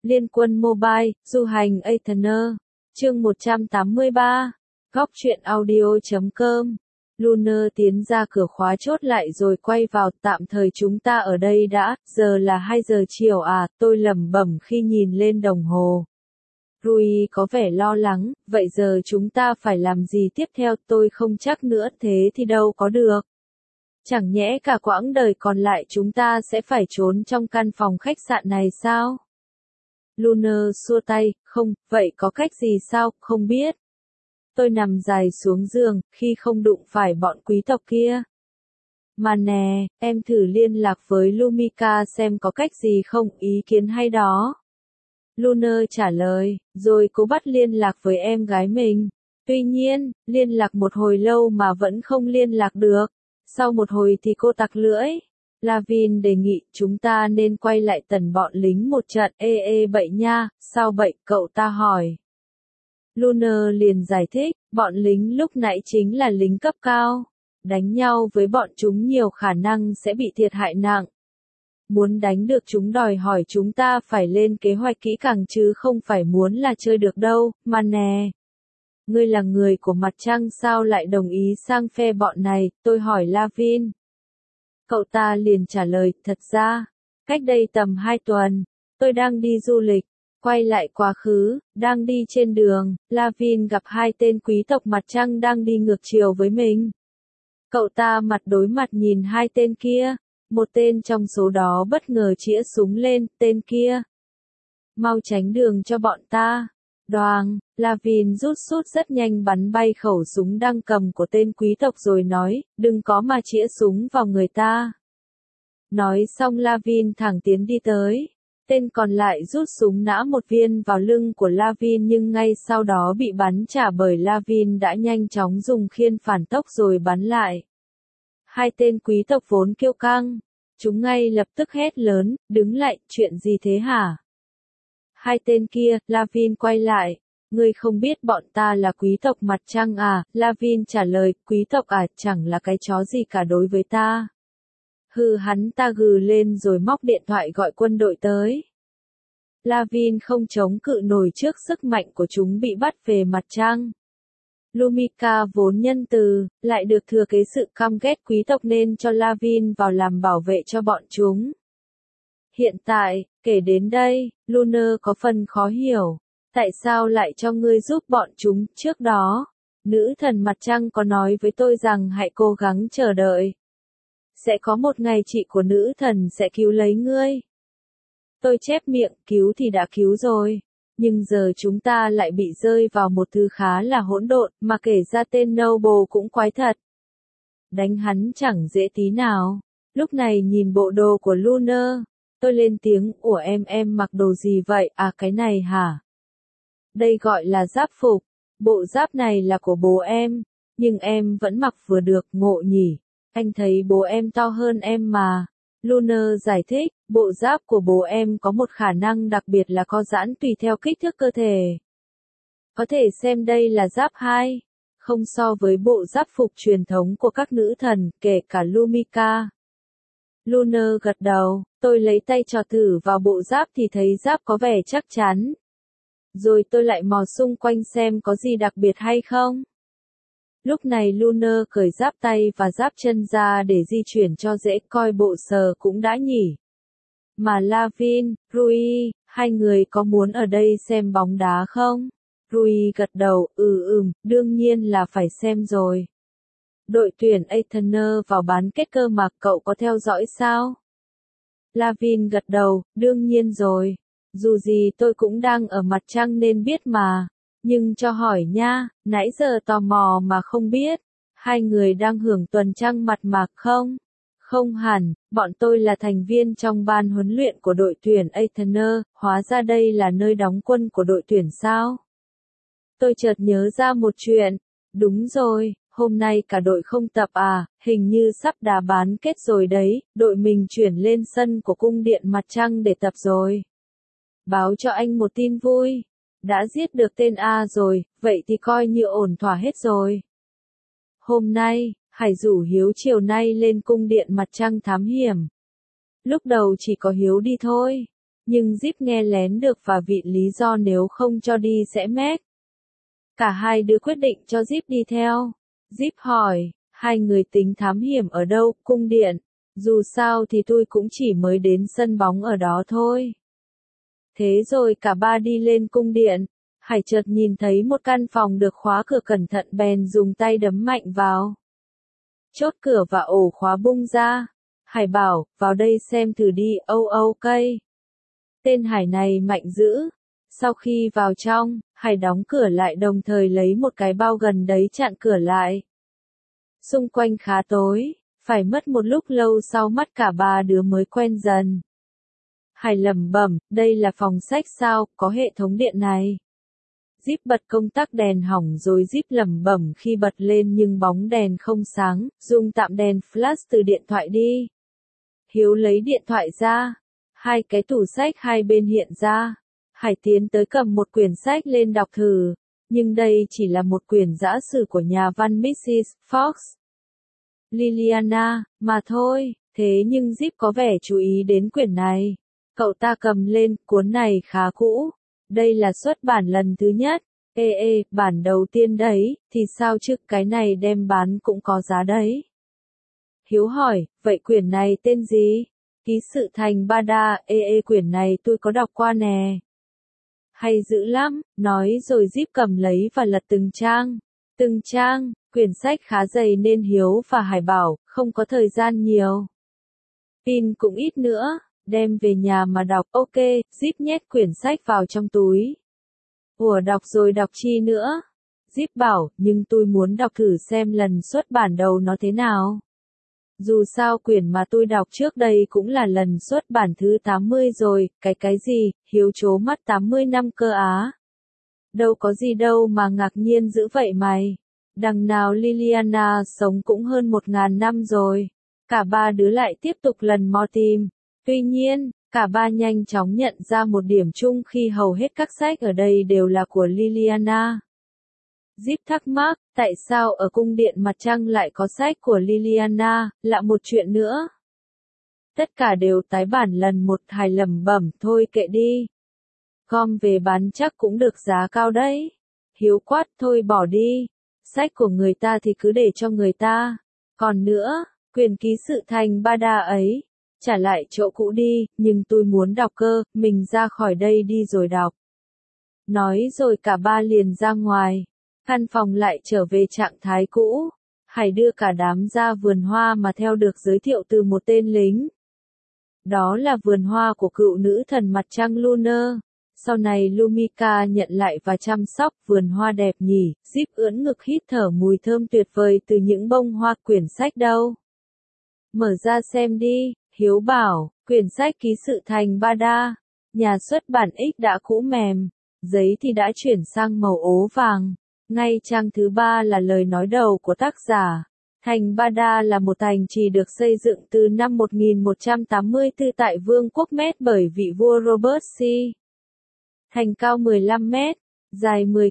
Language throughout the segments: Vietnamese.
Liên quân Mobile, du hành Aetherner. Chương 183. Góc truyện audio.com. Lunar tiến ra cửa khóa chốt lại rồi quay vào, tạm thời chúng ta ở đây đã, giờ là 2 giờ chiều à, tôi lẩm bẩm khi nhìn lên đồng hồ. Rui có vẻ lo lắng, vậy giờ chúng ta phải làm gì tiếp theo, tôi không chắc nữa, thế thì đâu có được. Chẳng nhẽ cả quãng đời còn lại chúng ta sẽ phải trốn trong căn phòng khách sạn này sao? Lunar xua tay, không, vậy có cách gì sao, không biết. Tôi nằm dài xuống giường, khi không đụng phải bọn quý tộc kia. Mà nè, em thử liên lạc với Lumika xem có cách gì không, ý kiến hay đó. Lunar trả lời, rồi cố bắt liên lạc với em gái mình. Tuy nhiên, liên lạc một hồi lâu mà vẫn không liên lạc được. Sau một hồi thì cô tặc lưỡi. Lavin đề nghị chúng ta nên quay lại tần bọn lính một trận. Bậy nha, sao bậy, cậu ta hỏi. Lunar liền giải thích, bọn lính lúc nãy chính là lính cấp cao. Đánh nhau với bọn chúng nhiều khả năng sẽ bị thiệt hại nặng. Muốn đánh được chúng đòi hỏi chúng ta phải lên kế hoạch kỹ càng chứ không phải muốn là chơi được đâu, mà nè. Ngươi là người của mặt trăng sao lại đồng ý sang phe bọn này, tôi hỏi Lavin. Cậu ta liền trả lời, thật ra, cách đây tầm 2 tuần, tôi đang đi du lịch, quay lại quá khứ, đang đi trên đường, Lavin gặp 2 tên quý tộc mặt trăng đang đi ngược chiều với mình. Cậu ta mặt đối mặt nhìn 2 tên kia, một tên trong số đó bất ngờ chĩa súng lên, tên kia. Mau tránh đường cho bọn ta. Đoàng, Lavin rút sút rất nhanh bắn bay khẩu súng đang cầm của tên quý tộc rồi nói, đừng có mà chĩa súng vào người ta. Nói xong Lavin thẳng tiến đi tới. Tên còn lại rút súng nã một viên vào lưng của Lavin nhưng ngay sau đó bị bắn trả bởi Lavin đã nhanh chóng dùng khiên phản tốc rồi bắn lại. 2 tên quý tộc vốn kiêu căng. Chúng ngay lập tức hét lớn, đứng lại, chuyện gì thế hả? 2 tên kia, Lavin quay lại. Ngươi không biết bọn ta là quý tộc mặt trăng à? Lavin trả lời, quý tộc à, chẳng là cái chó gì cả đối với ta. Hắn ta gừ lên rồi móc điện thoại gọi quân đội tới. Lavin không chống cự nổi trước sức mạnh của chúng bị bắt về mặt trăng. Lumika vốn nhân từ, lại được thừa kế sự căm ghét quý tộc nên cho Lavin vào làm bảo vệ cho bọn chúng. Hiện tại, kể đến đây, Lunar có phần khó hiểu. Tại sao lại cho ngươi giúp bọn chúng, trước đó? Nữ thần mặt trăng có nói với tôi rằng hãy cố gắng chờ đợi. Sẽ có một ngày chị của nữ thần sẽ cứu lấy ngươi. Tôi chép miệng, cứu thì đã cứu rồi. Nhưng giờ chúng ta lại bị rơi vào một thứ khá là hỗn độn, mà kể ra tên Noble cũng quái thật. Đánh hắn chẳng dễ tí nào. Lúc này nhìn bộ đồ của Lunar, tôi lên tiếng, ủa em mặc đồ gì vậy, à cái này hả? Đây gọi là giáp phục, bộ giáp này là của bố em, nhưng em vẫn mặc vừa được, ngộ nhỉ. Anh thấy bố em to hơn em mà. Lunar giải thích, bộ giáp của bố em có một khả năng đặc biệt là co giãn tùy theo kích thước cơ thể. Có thể xem đây là giáp 2, không so với bộ giáp phục truyền thống của các nữ thần, kể cả Lumika. Lunar gật đầu, tôi lấy tay trò thử vào bộ giáp thì thấy giáp có vẻ chắc chắn. Rồi tôi lại mò xung quanh xem có gì đặc biệt hay không. Lúc này Lunar cởi giáp tay và giáp chân ra để di chuyển cho dễ, coi bộ sờ cũng đã nhỉ. Mà Lavin, Rui, 2 người có muốn ở đây xem bóng đá không? Rui gật đầu, đương nhiên là phải xem rồi. Đội tuyển Aetherner vào bán kết cơ mà, cậu có theo dõi sao? Lavin gật đầu, đương nhiên rồi. Dù gì tôi cũng đang ở mặt trăng nên biết mà. Nhưng cho hỏi nha, nãy giờ tò mò mà không biết. 2 người đang hưởng tuần trăng mặt mạc không? Không hẳn, bọn tôi là thành viên trong ban huấn luyện của đội tuyển Aetherner, hóa ra đây là nơi đóng quân của đội tuyển sao? Tôi chợt nhớ ra một chuyện. Đúng rồi, hôm nay cả đội không tập à, hình như sắp đá bán kết rồi đấy, đội mình chuyển lên sân của cung điện mặt trăng để tập rồi. Báo cho anh một tin vui. Đã giết được tên A rồi, vậy thì coi như ổn thỏa hết rồi. Hôm nay, Hải rủ Hiếu chiều nay lên cung điện mặt trăng thám hiểm. Lúc đầu chỉ có Hiếu đi thôi. Nhưng Zip nghe lén được và vì lý do nếu không cho đi sẽ mét. Cả hai đứa quyết định cho Zip đi theo. Zip hỏi, hai người tính thám hiểm ở đâu, cung điện. Dù sao thì tôi cũng chỉ mới đến sân bóng ở đó thôi. Thế rồi cả ba đi lên cung điện. Hải chợt nhìn thấy một căn phòng được khóa cửa cẩn thận bèn dùng tay đấm mạnh vào. Chốt cửa và ổ khóa bung ra. Hải bảo, vào đây xem thử đi, ok. Tên Hải này mạnh dữ. Sau khi vào trong, Hải đóng cửa lại đồng thời lấy một cái bao gần đấy chặn cửa lại. Xung quanh khá tối, phải mất một lúc lâu sau mắt cả ba đứa mới quen dần. Hải lẩm bẩm, đây là phòng sách sao, có hệ thống điện này. Zip bật công tắc đèn hỏng rồi Zip lẩm bẩm khi bật lên nhưng bóng đèn không sáng, dùng tạm đèn flash từ điện thoại đi. Hiếu lấy điện thoại ra, hai cái tủ sách hai bên hiện ra. Hải tiến tới cầm một quyển sách lên đọc thử, nhưng đây chỉ là một quyển giã sử của nhà văn Mrs. Fox. Liliana, mà thôi, thế nhưng Zip có vẻ chú ý đến quyển này. Cậu ta cầm lên, cuốn này khá cũ. Đây là xuất bản lần thứ nhất. Bản đầu tiên đấy, thì sao chứ, cái này đem bán cũng có giá đấy. Hiếu hỏi, vậy quyển này tên gì? Ký sự thành Bada, quyển này tôi có đọc qua nè. Hay dữ lắm, nói rồi Zip cầm lấy và lật từng trang. Từng trang, quyển sách khá dày nên Hiếu và Hải bảo, không có thời gian nhiều. Pin cũng ít nữa, đem về nhà mà đọc, ok, Zip nhét quyển sách vào trong túi. Ủa đọc rồi đọc chi nữa? Zip bảo, nhưng tôi muốn đọc thử xem lần xuất bản đầu nó thế nào. Dù sao quyển mà tôi đọc trước đây cũng là lần xuất bản thứ 80 rồi, cái gì, Hiếu trố mắt 80 năm cơ á. Đâu có gì đâu mà ngạc nhiên dữ vậy mày. Đằng nào Liliana sống cũng hơn 1000 năm rồi. Cả ba đứa lại tiếp tục lần mò tìm. Tuy nhiên, cả ba nhanh chóng nhận ra một điểm chung khi hầu hết các sách ở đây đều là của Liliana. Zip thắc mắc, tại sao ở cung điện mặt trăng lại có sách của Liliana, lạ một chuyện nữa. Tất cả đều tái bản lần một. Hải lẩm bẩm, thôi kệ đi. Gom về bán chắc cũng được giá cao đấy. Hiếu quát, thôi bỏ đi. Sách của người ta thì cứ để cho người ta. Còn nữa, quyền ký sự thành Bada ấy, trả lại chỗ cũ đi, nhưng tôi muốn đọc cơ, mình ra khỏi đây đi rồi đọc. Nói rồi cả ba liền ra ngoài. Căn phòng lại trở về trạng thái cũ. Hải đưa cả đám ra vườn hoa mà theo được giới thiệu từ một tên lính. Đó là vườn hoa của cựu nữ thần mặt trăng Lunar. Sau này Lumika nhận lại và chăm sóc vườn hoa đẹp nhỉ. Zip ưỡn ngực hít thở mùi thơm tuyệt vời từ những bông hoa. Quyển sách đâu? Mở ra xem đi, Hiếu bảo, quyển sách ký sự thành Bada. Nhà xuất bản X đã cũ mềm, giấy thì đã chuyển sang màu ố vàng. Ngay trang thứ 3 là lời nói đầu của tác giả. Thành Bada là một thành trì được xây dựng từ năm 1184 tại Vương quốc Med bởi vị vua Robert C. Thành cao 15 mét, dài 10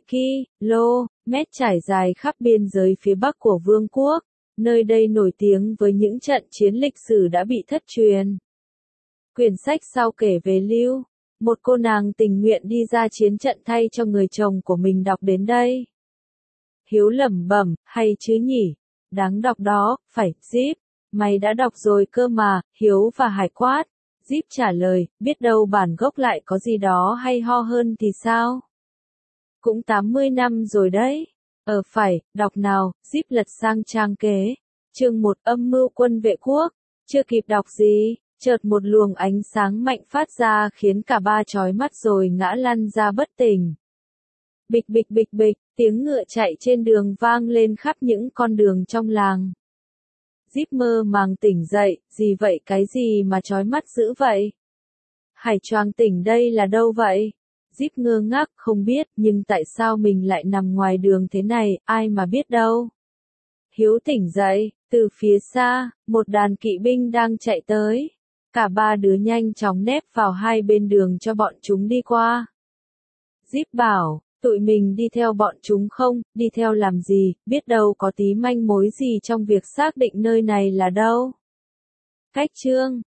km, trải dài khắp biên giới phía bắc của vương quốc. Nơi đây nổi tiếng với những trận chiến lịch sử đã bị thất truyền. Quyển sách sau kể về Lưu, một cô nàng tình nguyện đi ra chiến trận thay cho người chồng của mình đọc đến đây. Hiếu lẩm bẩm, hay chứ nhỉ? Đáng đọc đó, phải, Zip. Mày đã đọc rồi cơ mà, Hiếu và Hải quát. Zip trả lời, biết đâu bản gốc lại có gì đó hay ho hơn thì sao? Cũng 80 năm rồi đấy. Phải, đọc nào, Zip lật sang trang kế. Chương 1 âm mưu quân vệ quốc. Chưa kịp đọc gì, chợt một luồng ánh sáng mạnh phát ra khiến cả ba chói mắt rồi ngã lăn ra bất tỉnh. Bịch bịch bịch bịch, tiếng ngựa chạy trên đường vang lên khắp những con đường trong làng. Zip mơ màng tỉnh dậy, gì vậy, cái gì mà chói mắt dữ vậy? Hải choàng tỉnh, đây là đâu vậy? Zip ngơ ngác, không biết, nhưng tại sao mình lại nằm ngoài đường thế này, ai mà biết đâu. Hiếu tỉnh dậy, từ phía xa, một đàn kỵ binh đang chạy tới. Cả ba đứa nhanh chóng nép vào hai bên đường cho bọn chúng đi qua. Zip bảo, tụi mình đi theo bọn chúng không, đi theo làm gì, biết đâu có tí manh mối gì trong việc xác định nơi này là đâu. Cách chương